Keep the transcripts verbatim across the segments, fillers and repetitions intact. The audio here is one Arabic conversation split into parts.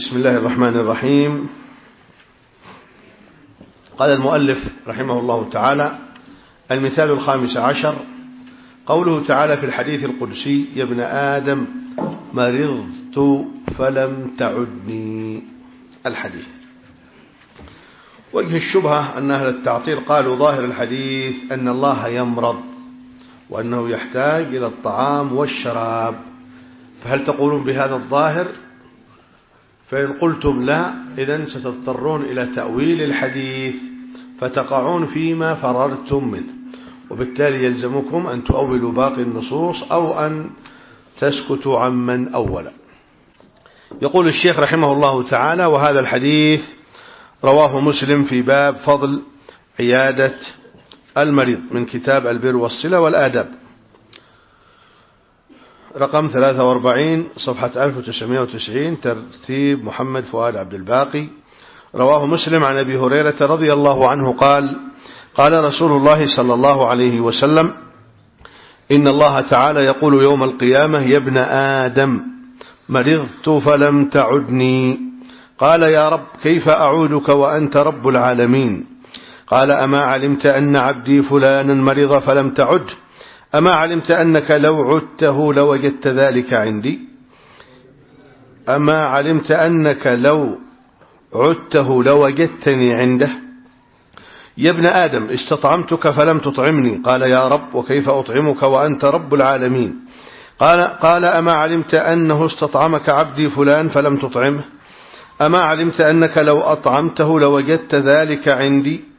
بسم الله الرحمن الرحيم. قال المؤلف رحمه الله تعالى: المثال الخامس عشر قوله تعالى في الحديث القدسي: يا ابن آدم مرضت فلم تعدني. الحديث. وجه الشبهة أن أهل التعطيل قالوا ظاهر الحديث أن الله يمرض وأنه يحتاج إلى الطعام والشراب، فهل تقولون بهذا الظاهر؟ فإن قلتم لا، إذن ستضطرون إلى تأويل الحديث فتقعون فيما فررتم منه، وبالتالي يلزمكم أن تؤولوا باقي النصوص أو أن تسكتوا عمن أول. يقول الشيخ رحمه الله تعالى: وهذا الحديث رواه مسلم في باب فضل عيادة المريض من كتاب البر والصلة والآداب، رقم ثلاثة وأربعين صفحة ألف وتسعمائة وتسعين، ترتيب محمد فؤاد عبد الباقي. رواه مسلم عن أبي هريرة رضي الله عنه قال: قال رسول الله صلى الله عليه وسلم: إن الله تعالى يقول يوم القيامة: يا ابن آدم مرضت فلم تعدني. قال: يا رب كيف أعودك وأنت رب العالمين؟ قال: أما علمت أن عبدي فلانا مرض فلم تعد؟ أما علمت أنك لو عدته لوجدت ذلك عندي؟ أما علمت أنك لو عدته لوجدتني عنده؟ يا ابن آدم استطعمتك فلم تطعمني. قال: يا رب وكيف أطعمك وأنت رب العالمين؟ قال, قال أما علمت أنه استطعمك عبدي فلان فلم تطعمه؟ أما علمت أنك لو أطعمته لوجدت ذلك عندي؟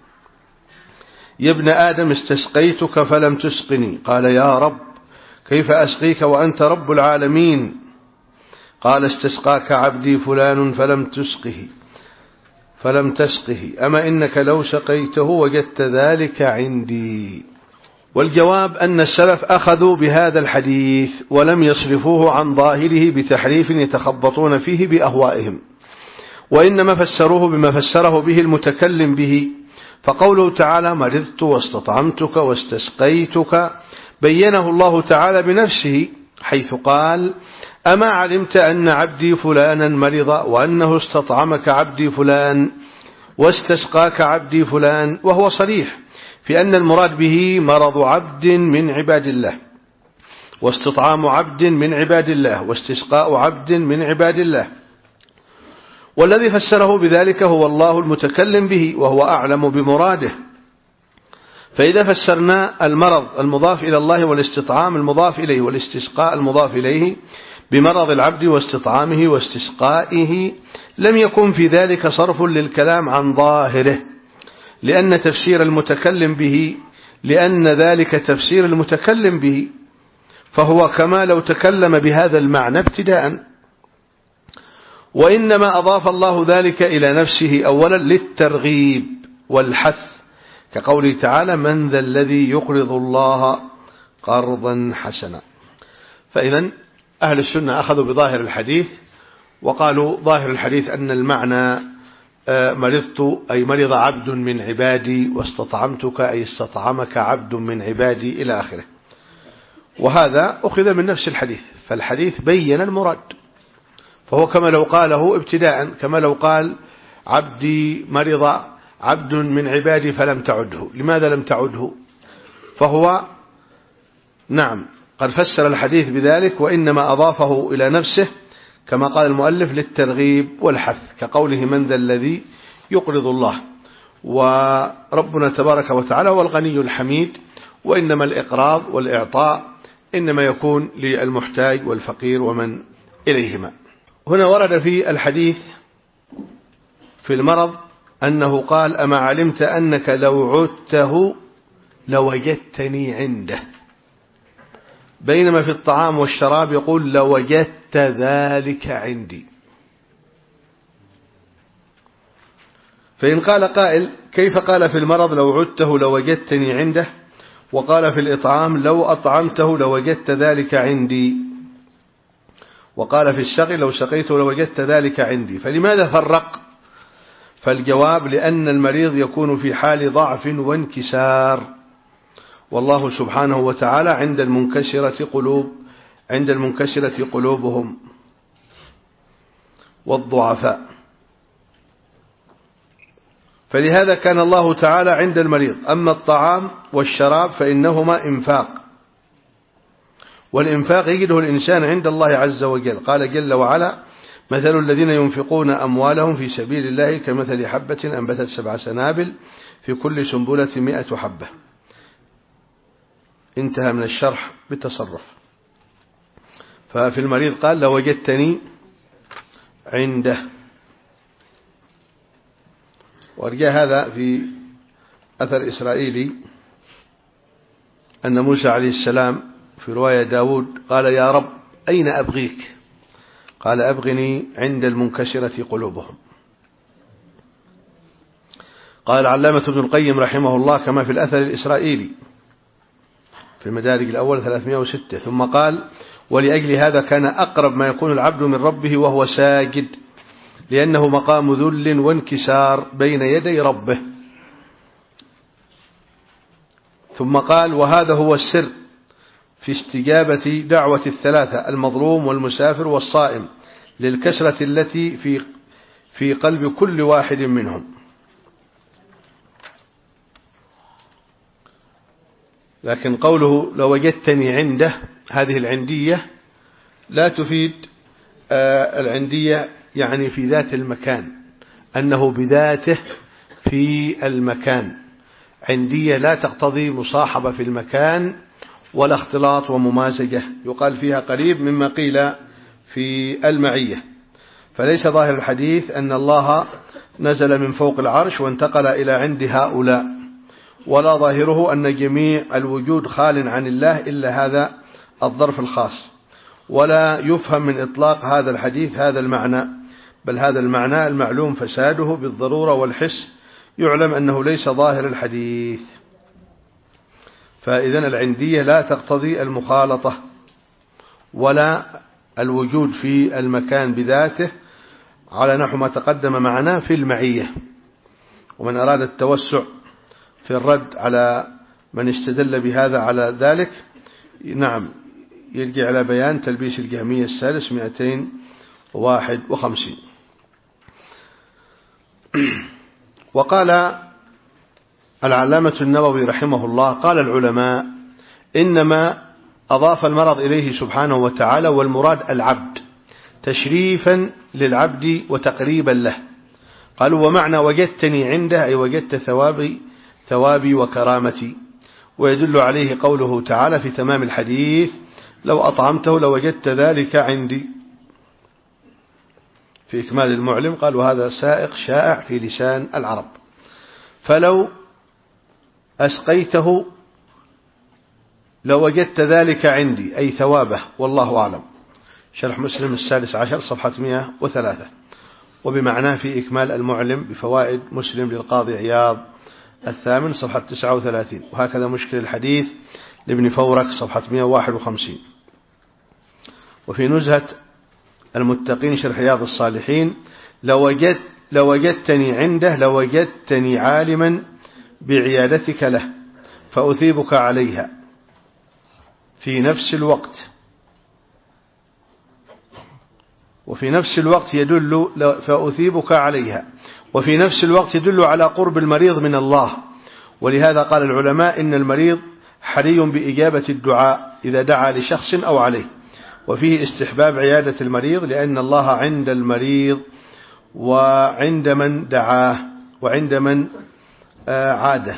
يا ابن آدم استسقيتك فلم تسقني. قال: يا رب كيف أسقيك وأنت رب العالمين؟ قال: استسقاك عبدي فلان فلم تسقه فلم تسقه. أما إنك لو سقيته وجدت ذلك عندي. والجواب أن السلف أخذوا بهذا الحديث ولم يصرفوه عن ظاهره بتحريف يتخبطون فيه بأهوائهم، وإنما فسروه بما فسره به المتكلم به. فقوله تعالى: مرضت واستطعمتك واستسقيتك بينه الله تعالى بنفسه، حيث قال: أما علمت أن عبدي فلانا مرض وأنه استطعمك عبدي فلان واستسقاك عبدي فلان، وهو صريح في أن المراد به مرض عبد من عباد الله، واستطعام عبد من عباد الله، واستسقاء عبد من عباد الله. والذي فسره بذلك هو الله المتكلم به، وهو أعلم بمراده. فإذا فسرنا المرض المضاف إلى الله والاستطعام المضاف إليه والاستسقاء المضاف إليه بمرض العبد واستطعامه واستسقائه، لم يكن في ذلك صرف للكلام عن ظاهره، لأن تفسير المتكلم به لأن ذلك تفسير المتكلم به، فهو كما لو تكلم بهذا المعنى ابتداء. وإنما أضاف الله ذلك إلى نفسه أولا للترغيب والحث، كقوله تعالى: من ذا الذي يقرض الله قرضا حسنا. فإذا أهل السنة أخذوا بظاهر الحديث وقالوا ظاهر الحديث أن المعنى مرضت أي مرض عبد من عبادي، واستطعمتك أي استطعمك عبد من عبادي، إلى آخره. وهذا أخذ من نفس الحديث، فالحديث بين المراد، فهو كما لو قاله ابتداء، كما لو قال: عبدي مرض عبد من عبادي فلم تعده. لماذا لم تعده؟ فهو نعم قد فسر الحديث بذلك، وإنما أضافه إلى نفسه كما قال المؤلف للترغيب والحث، كقوله: من ذا الذي يقرض الله. وربنا تبارك وتعالى هو الغني الحميد، وإنما الإقراض والإعطاء إنما يكون للمحتاج والفقير ومن إليهما. هنا ورد في الحديث في المرض أنه قال: أما علمت أنك لو عدته لوجدتني عنده، بينما في الطعام والشراب يقول: لوجدت ذلك عندي. فإن قال قائل: كيف قال في المرض لو عدته لوجدتني عنده، وقال في الإطعام لو أطعمته لوجدت ذلك عندي، وقال في السقي لو سقيته لوجدت ذلك عندي، فلماذا فرق؟ فالجواب: لأن المريض يكون في حال ضعف وانكسار، والله سبحانه وتعالى عند المنكسرة قلوب عند المنكسرة قلوبهم، والضعفاء. فلهذا كان الله تعالى عند المريض. أما الطعام والشراب فإنهما إنفاق، والإنفاق يجده الإنسان عند الله عز وجل. قال جل وعلا: مثل الذين ينفقون أموالهم في سبيل الله كمثل حبة أنبتت سبع سنابل في كل سنبلة مئة حبة. انتهى من الشرح بالتصرف. ففي المريض قال: لوجدتني عنده. ورجاء هذا في أثر إسرائيلي أن موسى عليه السلام في رواية داود قال: يا رب أين أبغيك؟ قال: أبغني عند المنكسرة قلوبهم. قال العلامة ابن القيم رحمه الله كما في الأثر الإسرائيلي في المدارج الأول ثلاثمائة وستة. ثم قال: ولأجل هذا كان أقرب ما يكون العبد من ربه وهو ساجد، لأنه مقام ذل وانكسار بين يدي ربه. ثم قال: وهذا هو السر في استجابة دعوة الثلاثة: المظلوم والمسافر والصائم، للكسرة التي في في قلب كل واحد منهم. لكن قوله لو وجدتني عنده، هذه العندية لا تفيد العندية يعني في ذات المكان، أنه بذاته في المكان. عندية لا تقتضي مصاحبة في المكان ولا اختلاط وممازجة، يقال فيها قريب مما قيل في المعية. فليس ظاهر الحديث أن الله نزل من فوق العرش وانتقل إلى عند هؤلاء، ولا ظاهره أن جميع الوجود خال عن الله إلا هذا الظرف الخاص. ولا يفهم من إطلاق هذا الحديث هذا المعنى، بل هذا المعنى المعلوم فساده بالضرورة والحس، يعلم أنه ليس ظاهر الحديث. فإذا العندية لا تقتضي المخالطة ولا الوجود في المكان بذاته، على نحو ما تقدم معنا في المعية. ومن أراد التوسع في الرد على من استدل بهذا على ذلك، نعم، يرجع على بيان تلبيس الجهمية السادس مئتين وواحد وخمسين. وقال العلامة النووي رحمه الله: قال العلماء: إنما أضاف المرض إليه سبحانه وتعالى، والمراد العبد، تشريفا للعبد وتقريبا له. قالوا: ومعنى وجدتني عنده أي وجدت ثوابي ثوابي وكرامتي. ويدل عليه قوله تعالى في تمام الحديث: لو أطعمته لوجدت ذلك عندي. في إكمال المعلم قال: وهذا سائق شائع في لسان العرب. فلو أسقيته لوجدت ذلك عندي أي ثوابه، والله أعلم. شرح مسلم السادس عشر صفحة مئة وثلاثة. وبمعناه في إكمال المعلم بفوائد مسلم للقاضي عياض الثامن صفحة تسعة وثلاثين. وهكذا مشكل الحديث لابن فورك صفحة مئة وواحد وخمسين. وفي نزهة المتقين شرح رياض الصالحين: لوجدت لوجدتني عنده لوجدتني عالما بعيادتك له فأثيبك عليها في نفس الوقت. وفي نفس الوقت يدل فأثيبك عليها وفي نفس الوقت يدل على قرب المريض من الله. ولهذا قال العلماء: إن المريض حري بإجابة الدعاء إذا دعا لشخص أو عليه. وفيه استحباب عيادة المريض، لأن الله عند المريض وعند من دعاه وعند من عاده،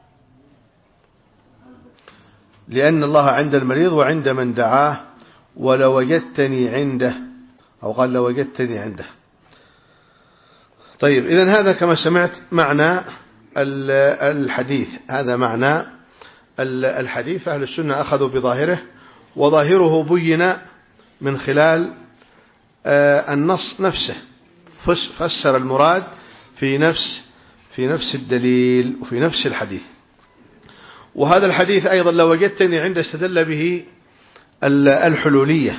لأن الله عند المريض وعند من دعاه. ولوجدتني عنده، أو قال لوجدتني عنده. طيب، إذن هذا كما سمعت معنى الحديث، هذا معنى الحديث. أهل السنة أخذوا بظاهره، وظاهره بين من خلال النص نفسه، فسر المراد في نفس في نفس الدليل وفي نفس الحديث. وهذا الحديث أيضا لو وجدتني عند استدل به الحلولية.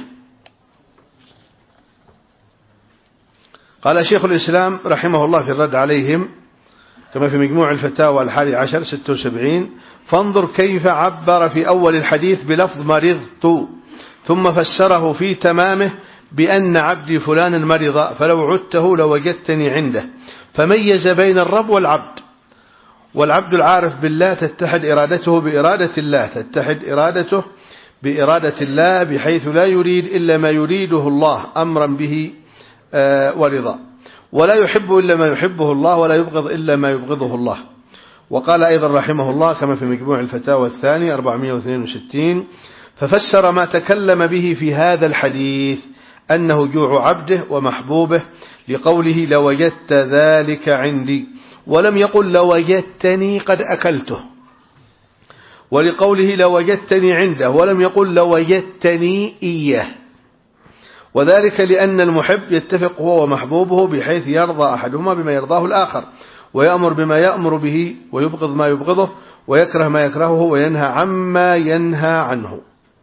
قال شيخ الإسلام رحمه الله في الرد عليهم كما في مجموع الفتاوى الحادي عشر ستة وسبعين: فانظر كيف عبر في أول الحديث بلفظ مرضت، ثم فسره في تمامه بأن عبدي فلانا مرض فلو عدته لوجدتني عنده، فميز بين الرب والعبد. والعبد العارف بالله تتحد إرادته بإرادة الله، تتحد إرادته بإرادة الله بحيث لا يريد إلا ما يريده الله أمرا به ورضا، ولا يحب إلا ما يحبه الله، ولا يبغض إلا ما يبغضه الله. وقال أيضا رحمه الله كما في مجموع الفتاوى الثاني أربعمائة واثنين وستين: ففسر ما تكلم به في هذا الحديث أنه جوع عبده ومحبوبه، لقوله لوجدت ذلك عندي، ولم يقل لوجدتني قد أكلته، ولقوله لوجدتني عنده ولم يقل لوجدتني إياه. وذلك لأن المحب يتفق هو ومحبوبه بحيث يرضى أحدهما بما يرضاه الآخر، ويأمر بما يأمر به، ويبغض ما يبغضه، ويكره ما يكرهه، وينهى عما ينهى عنه.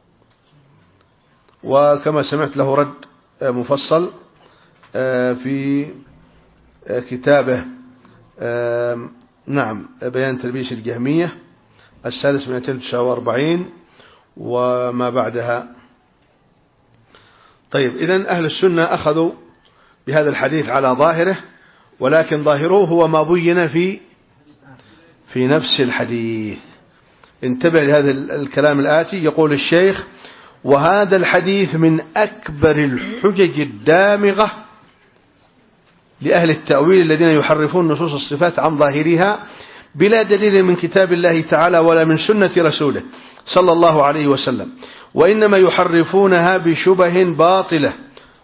وكما سمعت له رد مفصل في كتابه نعم بيان تلبيس الجهمية السادس من تسعة وأربعين وما بعدها. طيب، إذن أهل السنة أخذوا بهذا الحديث على ظاهره، ولكن ظاهره هو ما بين في في نفس الحديث. انتبه لهذا الكلام الآتي. يقول الشيخ: وهذا الحديث من أكبر الحجج الدامغة لأهل التأويل الذين يحرفون نصوص الصفات عن ظاهرها بلا دليل من كتاب الله تعالى ولا من سنة رسوله صلى الله عليه وسلم، وإنما يحرفونها بشبه باطلة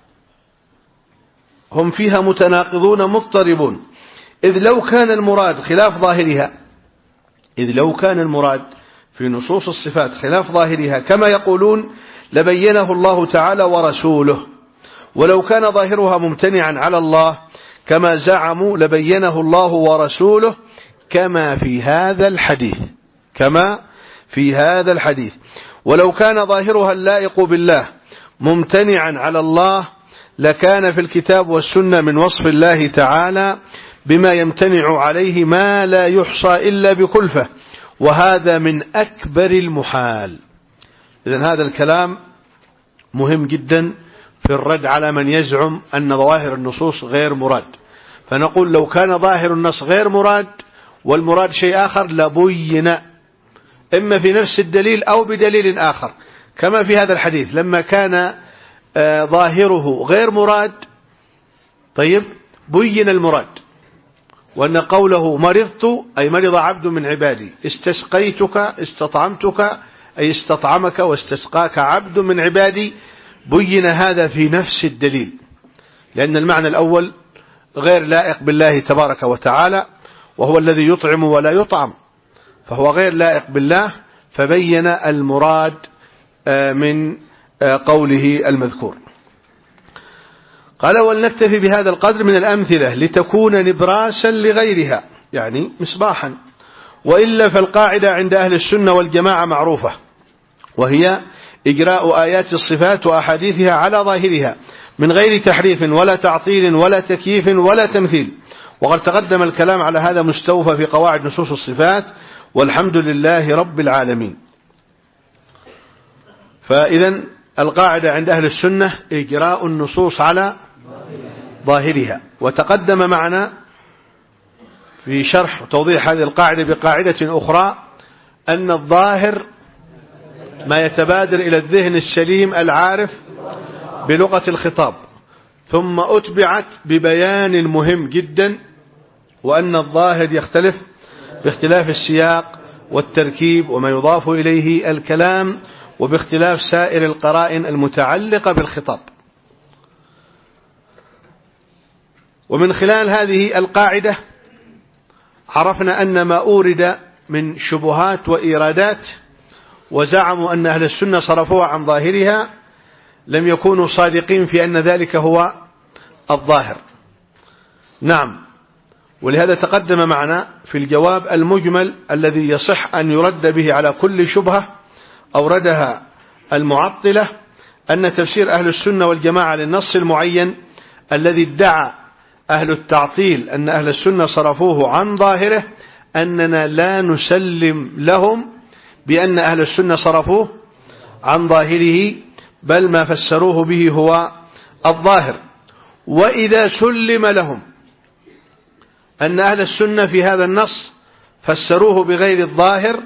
هم فيها متناقضون مضطربون. إذ لو كان المراد خلاف ظاهرها إذ لو كان المراد في نصوص الصفات خلاف ظاهرها كما يقولون لبينه الله تعالى ورسوله، ولو كان ظاهرها ممتنعا على الله كما زعموا لبينه الله ورسوله كما في هذا الحديث كما في هذا الحديث ولو كان ظاهرها اللائق بالله ممتنعا على الله لكان في الكتاب والسنة من وصف الله تعالى بما يمتنع عليه ما لا يحصى إلا بكلفة، وهذا من أكبر المحال. إذن هذا الكلام مهم جدا في الرد على من يزعم أن ظواهر النصوص غير مراد. فنقول لو كان ظاهر النص غير مراد والمراد شيء آخر لبين، إما في نفس الدليل أو بدليل آخر، كما في هذا الحديث لما كان ظاهره غير مراد طيب بين المراد، وأن قوله مرضت أي مرض عبد من عبادي، استسقيتك استطعمتك أي استطعمك واستسقاك عبد من عبادي، بين هذا في نفس الدليل، لأن المعنى الأول غير لائق بالله تبارك وتعالى، وهو الذي يطعم ولا يطعم، فهو غير لائق بالله، فبين المراد من قوله المذكور. قال: ولنكتفي بهذا القدر من الأمثلة لتكون نبراسا لغيرها، يعني مصباحا، وإلا فالقاعدة عند أهل السنة والجماعة معروفة، وهي إجراء آيات الصفات وأحاديثها على ظاهرها من غير تحريف ولا تعطيل ولا تكييف ولا تمثيل. وقد تقدم الكلام على هذا مستوفى في قواعد نصوص الصفات، والحمد لله رب العالمين. فإذا القاعدة عند أهل السنة إجراء النصوص على ظاهرها، وتقدم معنا في شرح وتوضيح هذه القاعدة بقاعدة أخرى أن الظاهر ما يتبادر إلى الذهن السليم العارف بلغة الخطاب، ثم أتبعت ببيان مهم جدا، وأن الظاهر يختلف باختلاف السياق والتركيب وما يضاف إليه الكلام، وباختلاف سائر القرائن المتعلقة بالخطاب. ومن خلال هذه القاعدة عرفنا أن ما أورد من شبهات وإيرادات وزعموا أن أهل السنة صرفوها عن ظاهرها لم يكونوا صادقين في أن ذلك هو الظاهر. نعم، ولهذا تقدم معنا في الجواب المجمل الذي يصح أن يرد به على كل شبهة أوردها المعطلة أن تفسير أهل السنة والجماعة للنص المعين الذي ادعى أهل التعطيل أن أهل السنة صرفوه عن ظاهره أننا لا نسلم لهم بأن أهل السنة صرفوه عن ظاهره، بل ما فسروه به هو الظاهر. وإذا سلم لهم أن أهل السنة في هذا النص فسروه بغير الظاهر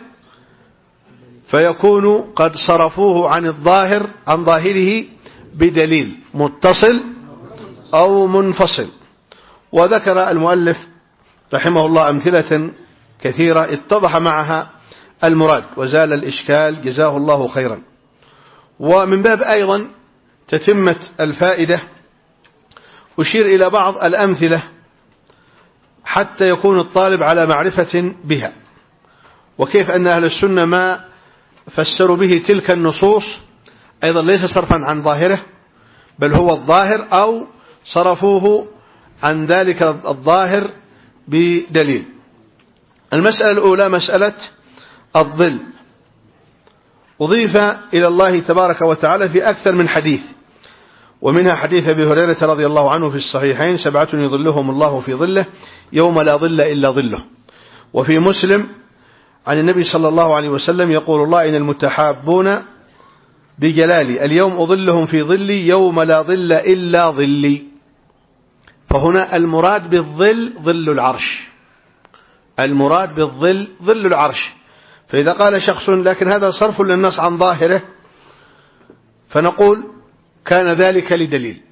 فيكون قد صرفوه عن الظاهر عن ظاهره بدليل متصل أو منفصل. وذكر المؤلف رحمه الله أمثلة كثيرة اتضح معها المراد وزال الإشكال جزاه الله خيرا. ومن باب أيضا تتمة الفائدة أشير إلى بعض الأمثلة حتى يكون الطالب على معرفة بها، وكيف أن أهل السنة ما فسروا به تلك النصوص أيضا ليس صرفا عن ظاهره، بل هو الظاهر أو صرفوه عن ذلك الظاهر بدليل. المسألة الأولى مسألة الظل، أضيف إلى الله تبارك وتعالى في أكثر من حديث، ومنها حديث أبي هريرة رضي الله عنه في الصحيحين: سبعة يظلهم الله في ظله يوم لا ظل إلا ظله. وفي مسلم عن النبي صلى الله عليه وسلم يقول الله: إن المتحابون بجلالي اليوم أظلهم في ظلي يوم لا ظل إلا ظلي. فهنا المراد بالظل ظل العرش، المراد بالظل ظل العرش. فإذا قال شخص لكن هذا صرف للنص عن ظاهره، فنقول كان ذلك لدليل.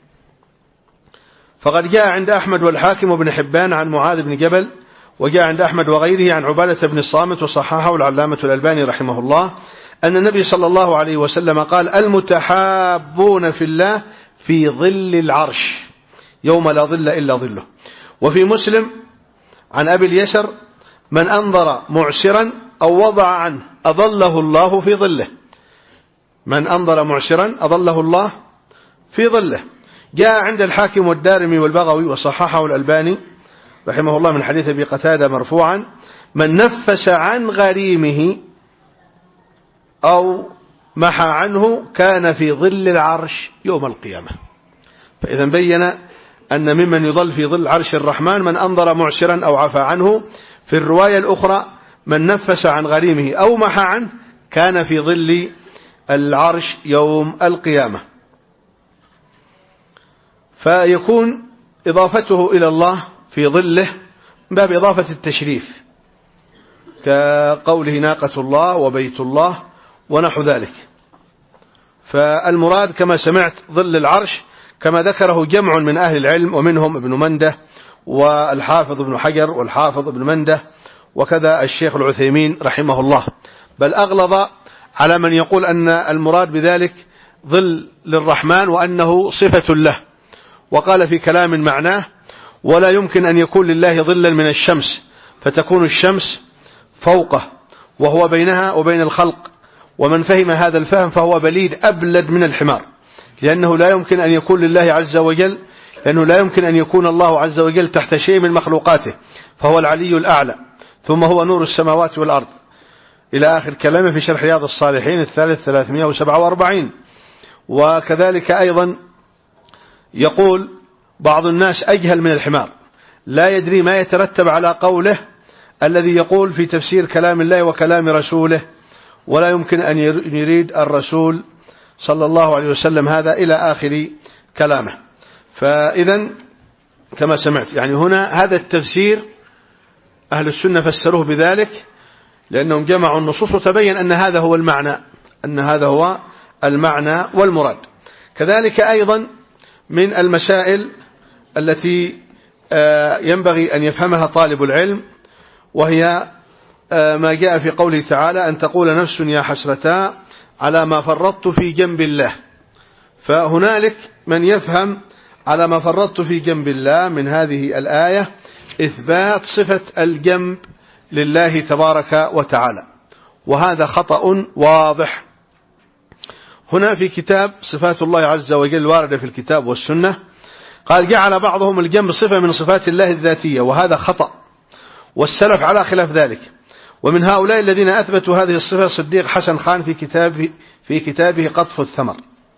فقد جاء عند أحمد والحاكم وابن حبان عن معاذ بن جبل، وجاء عند أحمد وغيره عن عبادة بن الصامت وصححه العلامة الألباني رحمه الله أن النبي صلى الله عليه وسلم قال: المتحابون في الله في ظل العرش يوم لا ظل إلا ظله. وفي مسلم عن أبي اليسر: من أنظر معسرا أو وضع عنه أظله الله في ظله. من أنظر معسرا أظله الله في ظله. جاء عند الحاكم والدارمي والبغوي وصححه الألباني رحمه الله من حديث أبي قتادة مرفوعا: من نفس عن غريمه أو محى عنه كان في ظل العرش يوم القيامة. فإذا بين أن ممن يظل في ظل عرش الرحمن من أنظر معسرا أو عفى عنه. في الرواية الأخرى: من نفس عن غريمه أو محى عنه كان في ظل العرش يوم القيامة. فيكون إضافته إلى الله في ظله من باب إضافة التشريف، كقوله ناقة الله وبيت الله ونحو ذلك. فالمراد كما سمعت ظل العرش، كما ذكره جمع من أهل العلم، ومنهم ابن منده والحافظ ابن حجر والحافظ ابن منده وكذا الشيخ العثيمين رحمه الله. بل أغلظ على من يقول أن المراد بذلك ظل للرحمن وأنه صفة له، وقال في كلام معناه: ولا يمكن أن يكون لله ظلا من الشمس فتكون الشمس فوقه وهو بينها وبين الخلق. ومن فهم هذا الفهم فهو بليد أبلد من الحمار، لأنه لا يمكن أن يكون لله عز وجل لأنه لا يمكن أن يكون الله عز وجل تحت شيء من مخلوقاته، فهو العلي الأعلى، ثم هو نور السماوات والأرض، إلى آخر كلامه في شرح رياض الصالحين الثالث ثلاثمائة وسبعة وأربعين. وكذلك أيضا يقول بعض الناس أجهل من الحمار، لا يدري ما يترتب على قوله الذي يقول في تفسير كلام الله وكلام رسوله، ولا يمكن أن يريد الرسول صلى الله عليه وسلم هذا، إلى آخر كلامه. فإذا كما سمعت يعني هنا هذا التفسير أهل السنة فسروه بذلك، لأنهم جمعوا النصوص وتبين أن هذا هو المعنى أن هذا هو المعنى والمراد. كذلك أيضا من المسائل التي ينبغي أن يفهمها طالب العلم، وهي ما جاء في قوله تعالى: أن تقول نفس يا حسرتا على ما فرطت في جنب الله. فهنالك من يفهم على ما فرطت في جنب الله من هذه الآية إثبات صفة الجنب لله تبارك وتعالى، وهذا خطأ واضح. هنا في كتاب صفات الله عز وجل واردة في الكتاب والسنة قال: جعل بعضهم الجنب صفة من صفات الله الذاتية، وهذا خطأ، والسلف على خلاف ذلك. ومن هؤلاء الذين أثبتوا هذه الصفة صديق حسن خان في كتابه, في كتابه قطف الثمر.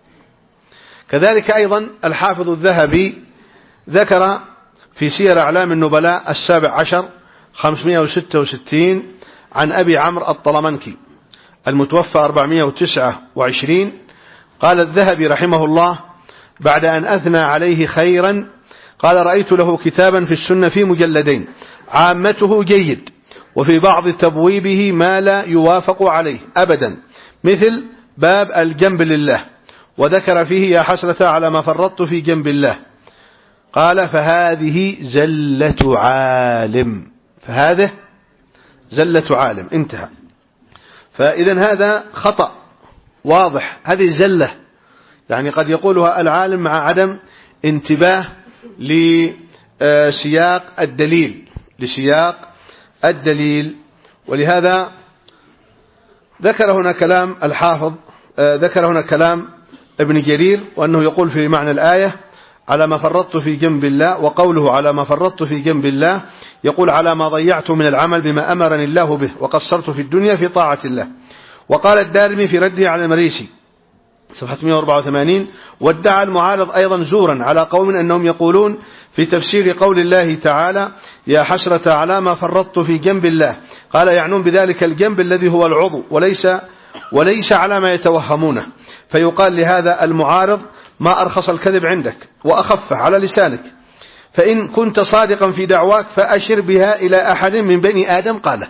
كذلك أيضا الحافظ الذهبي ذكر في سير أعلام النبلاء السابع عشر خمسمائة وستة وستين عن أبي عمرو الطلمنكي المتوفى أربعمائة وتسعة وعشرين قال الذهبي رحمه الله: بعد أن أثنى عليه خيرا قال رأيت له كتابا في السنة في مجلدين عامته جيد وفي بعض تبويبه ما لا يوافق عليه أبدا، مثل باب الجنب لله، وذكر فيه يا حسرة على ما فرطت في جنب الله. قال فهذه زلة عالم، فهذه زلة عالم، انتهى. فإذا هذا خطأ واضح، هذه زلة، يعني قد يقولها العالم مع عدم انتباه لسياق الدليل لسياق الدليل ولهذا ذكر هنا كلام الحافظ، ذكر هنا كلام ابن جرير، وأنه يقول في معنى الآية على ما فرطت في جنب الله، وقوله على ما فرطت في جنب الله يقول على ما ضيعت من العمل بما أمرني الله به وقصرت في الدنيا في طاعة الله. وقال الدارمي في رده على المريسي صفحة مئة وأربعة وثمانين وادعى المعارض أيضا زورا على قوم أنهم يقولون في تفسير قول الله تعالى يا حسرة على ما فرطت في جنب الله، قال يعنون بذلك الجنب الذي هو العضو وليس وليس على ما يتوهمونه، فيقال لهذا المعارض ما أرخص الكذب عندك وأخفه على لسانك، فإن كنت صادقا في دعواك فأشر بها إلى أحد من بني آدم قاله،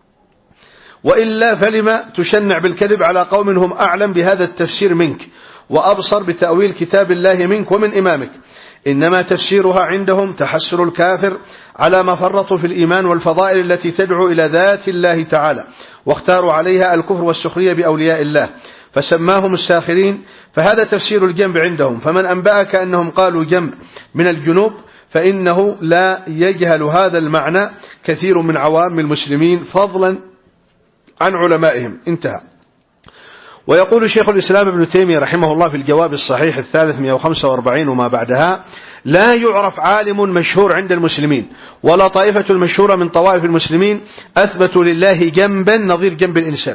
وإلا فلما تشنع بالكذب على قوم هم أعلم بهذا التفسير منك وأبصر بتأويل كتاب الله منك ومن إمامك، إنما تفسيرها عندهم تحسر الكافر على ما فرطوا في الإيمان والفضائل التي تدعو إلى ذات الله تعالى، واختاروا عليها الكفر والسخرية بأولياء الله فسماهم الساخرين، فهذا تفسير الجنب عندهم. فمن أنبأك أنهم قالوا جنب من الجنوب فإنه لا يجهل هذا المعنى كثير من عوام المسلمين فضلا عن علمائهم، انتهى. ويقول شيخ الإسلام ابن تيمية رحمه الله في الجواب الصحيح الثالث مئة وخمسة وأربعين وما بعدها لا يعرف عالم مشهور عند المسلمين ولا طائفة المشهورة من طوائف المسلمين أثبتوا لله جنبا نظير جنب الإنسان،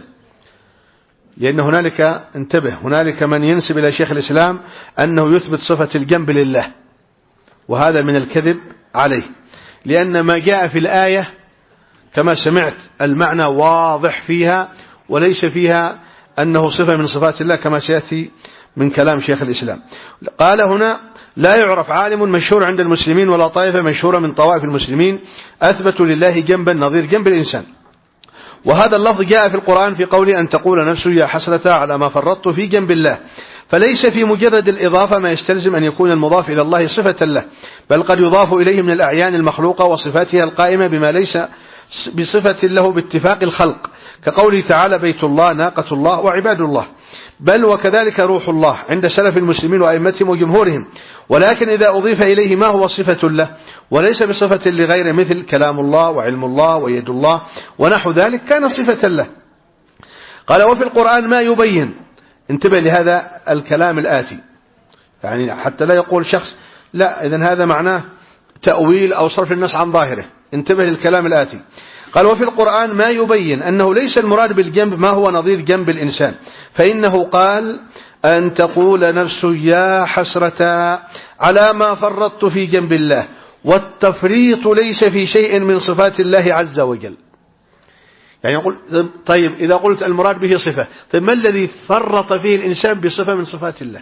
لأن هنالك انتبه هنالك من ينسب إلى شيخ الإسلام أنه يثبت صفة الجنب لله، وهذا من الكذب عليه، لأن ما جاء في الآية كما سمعت المعنى واضح فيها وليس فيها أنه صفة من صفات الله كما سيأتي من كلام شيخ الإسلام. قال هنا لا يعرف عالم مشهور عند المسلمين ولا طائفة مشهورة من طوائف المسلمين أثبتوا لله جنبا نظير جنب الإنسان، وهذا اللفظ جاء في القرآن في قول أن تقول نفسي يا حسرة على ما فرطت في جنب الله، فليس في مجرد الإضافة ما يستلزم أن يكون المضاف إلى الله صفة له، بل قد يضاف إليه من الأعيان المخلوقة وصفاتها القائمة بما ليس بصفة له باتفاق الخلق، كقوله تعالى بيت الله ناقة الله وعباد الله، بل وكذلك روح الله عند سلف المسلمين وأئمتهم وجمهورهم، ولكن إذا أضيف إليه ما هو صفة له وليس بصفة لغيره مثل كلام الله وعلم الله ويد الله ونحو ذلك كان صفة له. قال وفي القرآن ما يبين، انتبه لهذا الكلام الآتي، يعني حتى لا يقول شخص لا إذن هذا معناه تأويل أو صرف النص عن ظاهره، انتبه للكلام الآتي. قال وفي القرآن ما يبين أنه ليس المراد بالجنب ما هو نظير جنب الإنسان، فإنه قال أن تقول نفس يا حسرة على ما فرطت في جنب الله، والتفريط ليس في شيء من صفات الله عز وجل. يعني يقول طيب إذا قلت المراد به صفة، طيب ما الذي فرط فيه الإنسان بصفة من صفات الله؟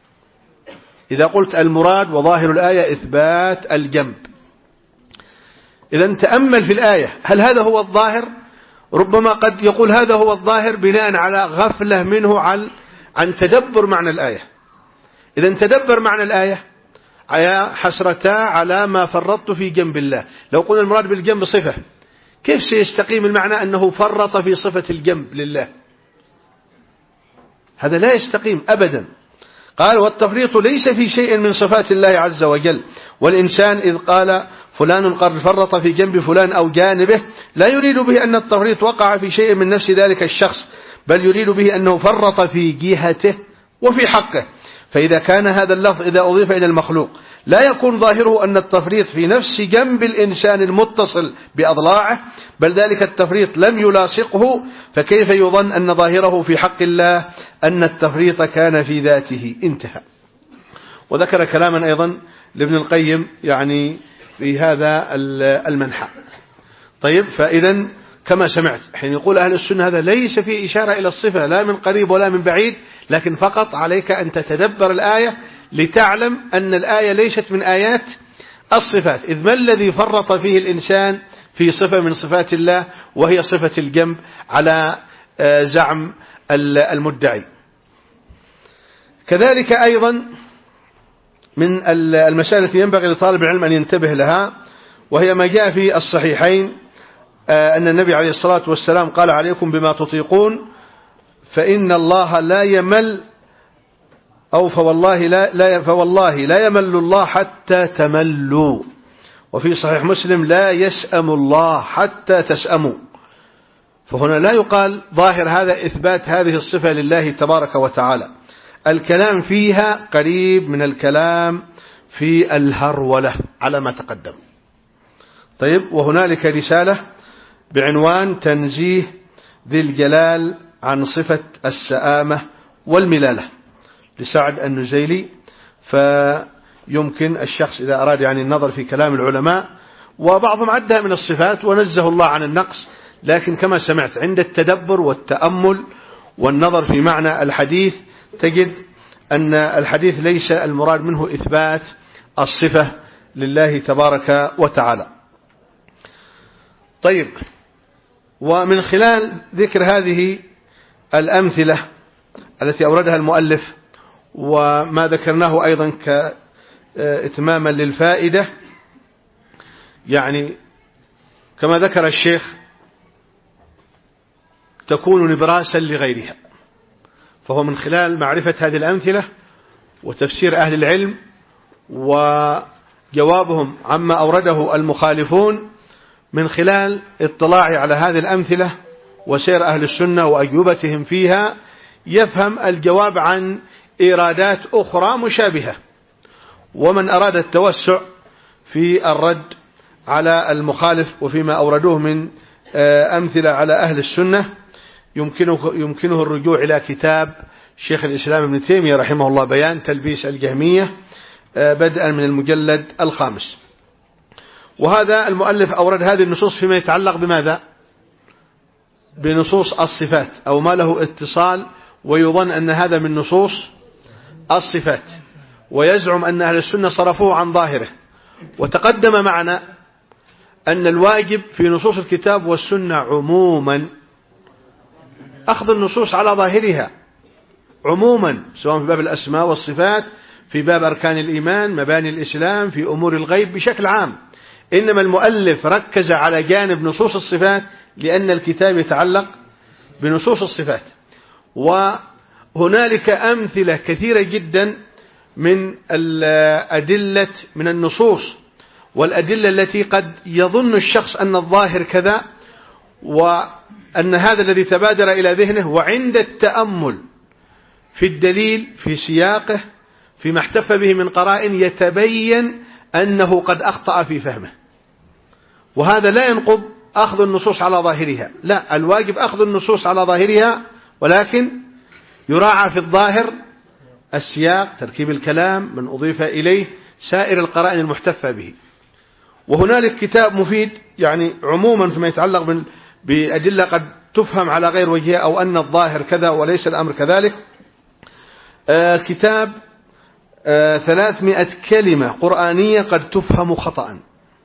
إذا قلت المراد وظاهر الآية إثبات الجنب، إذا تأمل في الآية هل هذا هو الظاهر؟ ربما قد يقول هذا هو الظاهر بناء على غفلة منه عن عن تدبر معنى الآية. إذا تدبر معنى الآية يا حسرتا على ما فرطت في جنب الله، لو قلنا المراد بالجنب صفة كيف سيستقيم المعنى أنه فرط في صفة الجنب لله؟ هذا لا يستقيم أبدا. قال والتفريط ليس في شيء من صفات الله عز وجل، والإنسان إذ قال فلان قد فرط في جنب فلان أو جانبه لا يريد به أن التفريط وقع في شيء من نفس ذلك الشخص، بل يريد به أنه فرط في جهته وفي حقه. فإذا كان هذا اللفظ إذا أضيف إلى المخلوق لا يكون ظاهره أن التفريط في نفس جنب الإنسان المتصل بأضلاعه، بل ذلك التفريط لم يلاصقه، فكيف يظن أن ظاهره في حق الله أن التفريط كان في ذاته؟ انتهى. وذكر كلاما أيضا لابن القيم يعني في هذا المنحى. طيب فإذا كما سمعت حين يقول أهل السنة هذا ليس فيه إشارة إلى الصفة لا من قريب ولا من بعيد، لكن فقط عليك أن تتدبر الآية لتعلم أن الآية ليست من آيات الصفات، إذ ما الذي فرط فيه الإنسان في صفة من صفات الله وهي صفة الجنب على زعم المدعي. كذلك أيضا من المسائل التي ينبغي لطالب العلم أن ينتبه لها، وهي ما جاء في الصحيحين أن النبي عليه الصلاة والسلام قال: عليكم بما تطيقون فإن الله لا يمل أو فوالله لا, لا فوالله لا يمل الله حتى تملوا. وفي صحيح مسلم: لا يسأم الله حتى تسأموا. فهنا لا يقال ظاهر هذا إثبات هذه الصفة لله تبارك وتعالى، الكلام فيها قريب من الكلام في الهرولة على ما تقدم. طيب، وهنالك رسالة بعنوان تنزيه ذي الجلال عن صفة السآمة والملالة لسعد النزيلي، فيمكن الشخص إذا أراد يعني النظر في كلام العلماء، وبعضهم عدها من الصفات ونزه الله عن النقص، لكن كما سمعت عند التدبر والتأمل والنظر في معنى الحديث تجد أن الحديث ليس المراد منه إثبات الصفة لله تبارك وتعالى. طيب، ومن خلال ذكر هذه الأمثلة التي أوردها المؤلف وما ذكرناه أيضا كإتماما للفائدة، يعني كما ذكر الشيخ تكون نبراسا لغيرها، فهو من خلال معرفة هذه الأمثلة وتفسير أهل العلم وجوابهم عما أورده المخالفون، من خلال اطلاعي على هذه الأمثلة وسير أهل السنة وأجوبتهم فيها، يفهم الجواب عن إيرادات أخرى مشابهة. ومن أراد التوسع في الرد على المخالف وفيما أوردوه من أمثلة على أهل السنة يمكنه, يمكنه الرجوع إلى كتاب شيخ الإسلام ابن تيمية رحمه الله، بيان تلبيس الجهمية، بدءا من المجلد الخامس. وهذا المؤلف أورد هذه النصوص فيما يتعلق بماذا؟ بنصوص الصفات أو ما له اتصال، ويظن أن هذا من نصوص الصفات، ويزعم أن أهل السنة صرفوه عن ظاهره. وتقدم معنا أن الواجب في نصوص الكتاب والسنة عموما أخذ النصوص على ظاهرها عموما، سواء في باب الأسماء والصفات، في باب أركان الإيمان، مباني الإسلام، في أمور الغيب بشكل عام. إنما المؤلف ركز على جانب نصوص الصفات لأن الكتاب يتعلق بنصوص الصفات. وهنالك أمثلة كثيرة جدا من الأدلة من النصوص والأدلة التي قد يظن الشخص أن الظاهر كذا، وأن هذا الذي تبادر إلى ذهنه، وعند التأمل في الدليل في سياقه فيما احتف به من قرائن يتبين أنه قد أخطأ في فهمه. وهذا لا ينقض أخذ النصوص على ظاهرها، لا، الواجب أخذ النصوص على ظاهرها، ولكن يراعى في الظاهر السياق، تركيب الكلام، من أضيف إليه، سائر القرائن المحتفة به. وهنالك كتاب مفيد يعني عموما فيما يتعلق بأدلة قد تفهم على غير وجهها، أو أن الظاهر كذا وليس الأمر كذلك، آه كتاب آه ثلاثمائة كلمة قرآنية قد تفهم خطأ،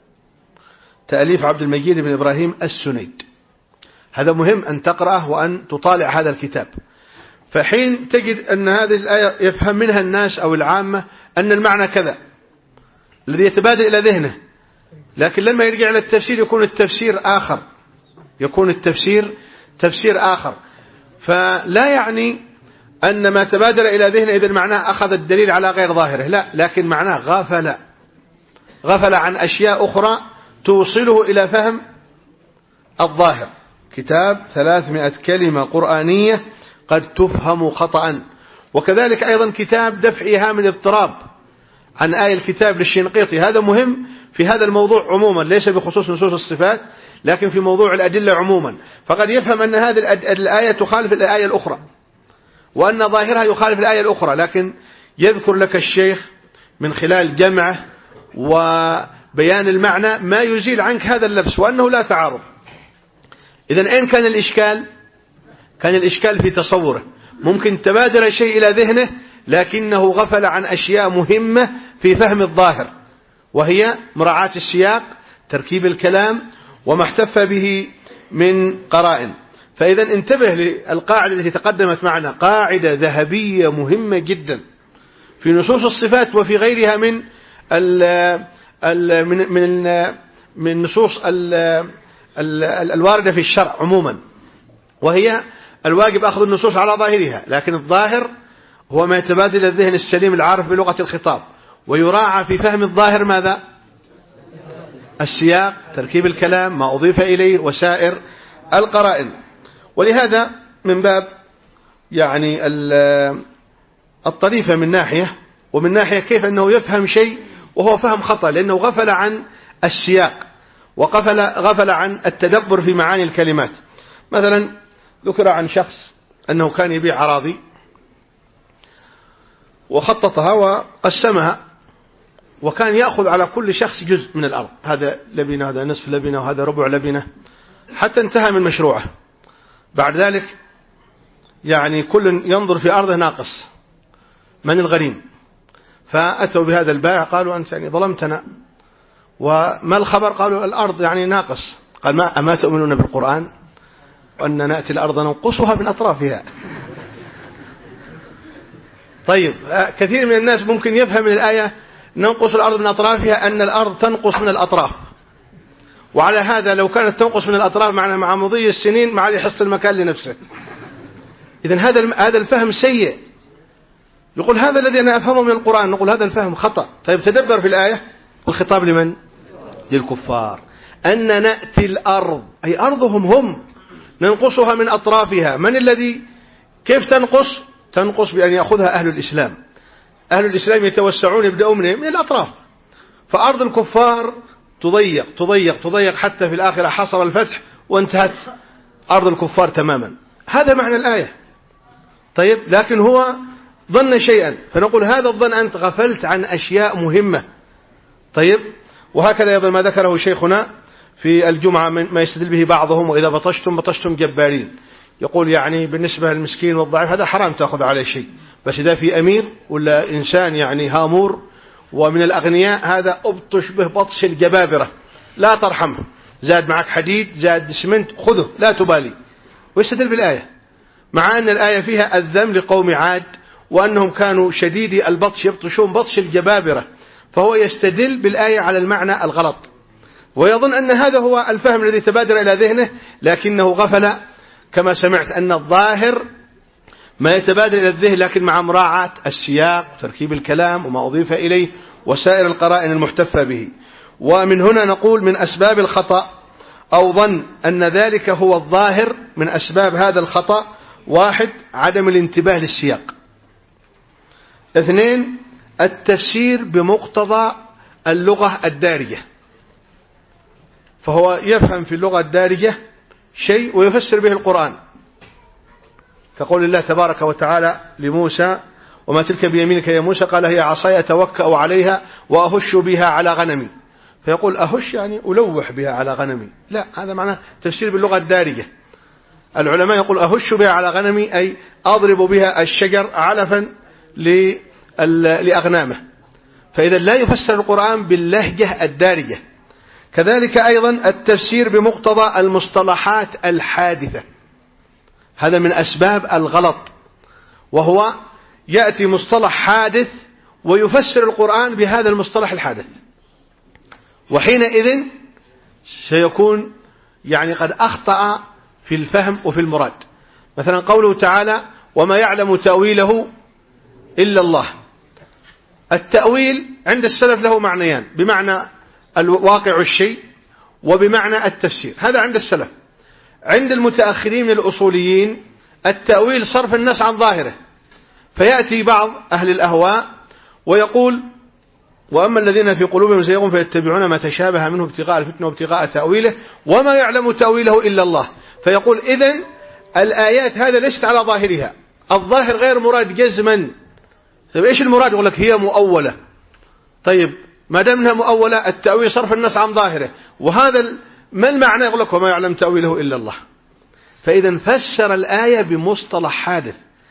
تأليف عبد المجيد بن إبراهيم السنيد. هذا مهم أن تقرأه وأن تطالع هذا الكتاب، فحين تجد أن هذه الآية يفهم منها الناس أو العامة أن المعنى كذا الذي يتبادل إلى ذهنه، لكن لما يرجع إلى التفسير يكون التفسير آخر، يكون التفسير تفسير آخر. فلا يعني أن ما تبادر إلى ذهنه إذا معناه أخذ الدليل على غير ظاهره، لا، لكن معناه غفل غفل عن أشياء أخرى توصله إلى فهم الظاهر. كتاب ثلاثمائة كلمة قرآنية قد تفهم خطأ. وكذلك أيضا كتاب دفع إيهام الاضطراب عن آية الكتاب للشنقيطي، هذا مهم في هذا الموضوع عموما، ليس بخصوص نصوص الصفات، لكن في موضوع الأدلة عموما. فقد يفهم أن هذه الآية تخالف الآية الأخرى، وأن ظاهرها يخالف الآية الأخرى، لكن يذكر لك الشيخ من خلال جمعه وبيان المعنى ما يزيل عنك هذا اللبس وأنه لا تعارض. إذن أين كان الإشكال؟ كان الإشكال في تصوره. ممكن تبادر شيء إلى ذهنه لكنه غفل عن أشياء مهمة في فهم الظاهر، وهي مراعاة السياق، تركيب الكلام، وما احتف به من قرائن. فإذا انتبه للقاعدة التي تقدمت معنا، قاعدة ذهبية مهمة جدا في نصوص الصفات وفي غيرها من ال ال من من من نصوص ال ال الواردة في الشرع عموما، وهي الواجب أخذ النصوص على ظاهرها، لكن الظاهر هو ما يتبادل الذهن السليم العارف بلغة الخطاب، ويراعى في فهم الظاهر ماذا؟ السياق، تركيب الكلام، ما أضيف إليه، وسائر القرائن. ولهذا من باب يعني الطريفة من ناحية، ومن ناحية كيف أنه يفهم شيء وهو فهم خطأ، لأنه غفل عن السياق وغفل غفل عن التدبر في معاني الكلمات. مثلا ذكر عن شخص أنه كان يبيع أراضي وخططها وقسمها، وكان يأخذ على كل شخص جزء من الأرض، هذا لبنة، هذا نصف لبنة، وهذا ربع لبنة، حتى انتهى من مشروعه. بعد ذلك يعني كل ينظر في أرضه ناقص، من الغريم؟ فأتوا بهذا البائع قالوا أنت يعني ظلمتنا، وما الخبر؟ قالوا الأرض يعني ناقص. قال ما أما تؤمنون بالقرآن وأن نأتي الأرض ننقصها من أطرافها؟ طيب كثير من الناس ممكن يفهم من الآية ننقص الأرض من أطرافها أن الأرض تنقص من الأطراف، وعلى هذا لو كانت تنقص من الأطراف معنا مع مضي السنين مع يحص المكان لنفسه. إذن هذا هذا الفهم سيء. يقول هذا الذي أنا أفهمه من القرآن، نقول هذا الفهم خطأ. طيب تدبر في الآية، الخطاب لمن؟ للكفار. أن نأتي الأرض أي أرضهم هم ننقصها من أطرافها. من الذي كيف تنقص؟ تنقص بأن يأخذها أهل الإسلام. أهل الإسلام يتوسعون يبدأون من الأطراف، فأرض الكفار تضيق تضيق تضيق حتى في الآخرة حصل الفتح وانتهت أرض الكفار تماما. هذا معنى الآية. طيب لكن هو ظن شيئا، فنقول هذا الظن أنت غفلت عن أشياء مهمة. طيب وهكذا أيضا ما ذكره شيخنا في الجمعة من ما يستدل به بعضهم، وإذا بطشتم بطشتم جبارين. يقول يعني بالنسبة للمسكين والضعيف هذا حرام تأخذ عليه شيء، بس إذا في أمير ولا إنسان يعني هامور ومن الأغنياء هذا أبطش به بطش الجبابرة، لا ترحمه، زاد معك حديد زاد سمنت خذه لا تبالي. ويستدل بالآية، مع أن الآية فيها الذم لقوم عاد وأنهم كانوا شديدي البطش يبطشون بطش الجبابرة، فهو يستدل بالآية على المعنى الغلط، ويظن أن هذا هو الفهم الذي تبادر إلى ذهنه، لكنه غفل كما سمعت أن الظاهر ما يتبادر إلى الذهن، لكن مع مراعاة السياق تركيب الكلام وما أضيف إليه وسائر القرائن المحتفة به. ومن هنا نقول من أسباب الخطأ أو ظن أن ذلك هو الظاهر، من أسباب هذا الخطأ: واحد عدم الانتباه للسياق، اثنين التفسير بمقتضى اللغة الدارجة، فهو يفهم في اللغة الدارجة شيء ويفسر به القرآن، كقول الله تبارك وتعالى لموسى: وما تلك بيمينك يا موسى؟ قال: هي عصاي أتوكأ عليها وأهش بها على غنمي. فيقول أهش يعني ألوح بها على غنمي، لا، هذا معناه تفسير باللغة الدارجة. العلماء يقول أهش بها على غنمي أي أضرب بها الشجر علفا لأغنامه، فإذا لا يفسر القرآن باللهجة الدارجة. كذلك أيضا التفسير بمقتضى المصطلحات الحادثة، هذا من أسباب الغلط، وهو يأتي مصطلح حادث ويفسر القرآن بهذا المصطلح الحادث، وحينئذ سيكون يعني قد أخطأ في الفهم وفي المراد. مثلا قوله تعالى: وما يعلم تأويله إلا الله. التأويل عند السلف له معنيان، بمعنى الواقع الشيء وبمعنى التفسير، هذا عند السلف. عند المتأخرين من الأصوليين التأويل صرف النص عن ظاهره، فيأتي بعض أهل الأهواء ويقول: وأما الذين في قلوبهم زيغ فيتبعون ما تشابه منه ابتغاء الفتنة وابتغاء تأويله وما يعلم تأويله إلا الله. فيقول إذن الآيات هذا ليست على ظاهرها، الظاهر غير مراد جزما. طيب إيش المراد؟ يقول لك هي مؤولة. طيب ما دامها مؤولة، التأويل صرف النص عن ظاهره، وهذا ما المعنى؟ يقول لك وما يعلم تأويله إلا الله. فإذا فسر الآية بمصطلح حادث،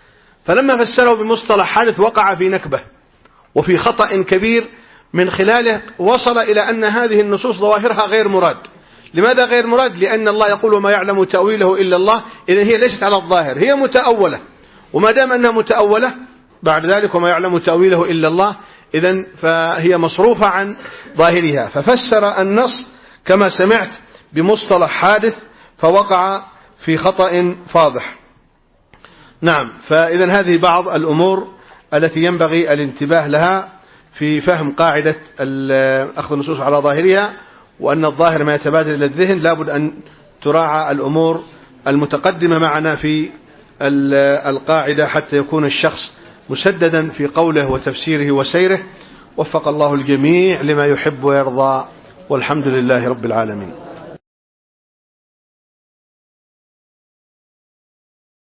فلما فسره بمصطلح حادث وقع في نكبة وفي خطأ كبير، من خلاله وصل إلى أن هذه النصوص ظواهرها غير مراد. لماذا غير مراد؟ لأن الله يقول ما يعلم تأويله إلا الله، إذن هي ليست على الظاهر، هي متأولة، وما دام أنها متأولة بعد ذلك وما يعلم تأويله إلا الله، إذن فهي مصروفة عن ظاهرها، ففسر النص كما سمعت بمصطلح حادث فوقع في خطأ فاضح. نعم، فإذن هذه بعض الأمور التي ينبغي الانتباه لها في فهم قاعدة أخذ النصوص على ظاهرها، وأن الظاهر ما يتبادر إلى الذهن لابد أن تراعى الأمور المتقدمة معنا في القاعدة حتى يكون الشخص مسددا في قوله وتفسيره وسيره. وفق الله الجميع لما يحب ويرضى، والحمد لله رب العالمين.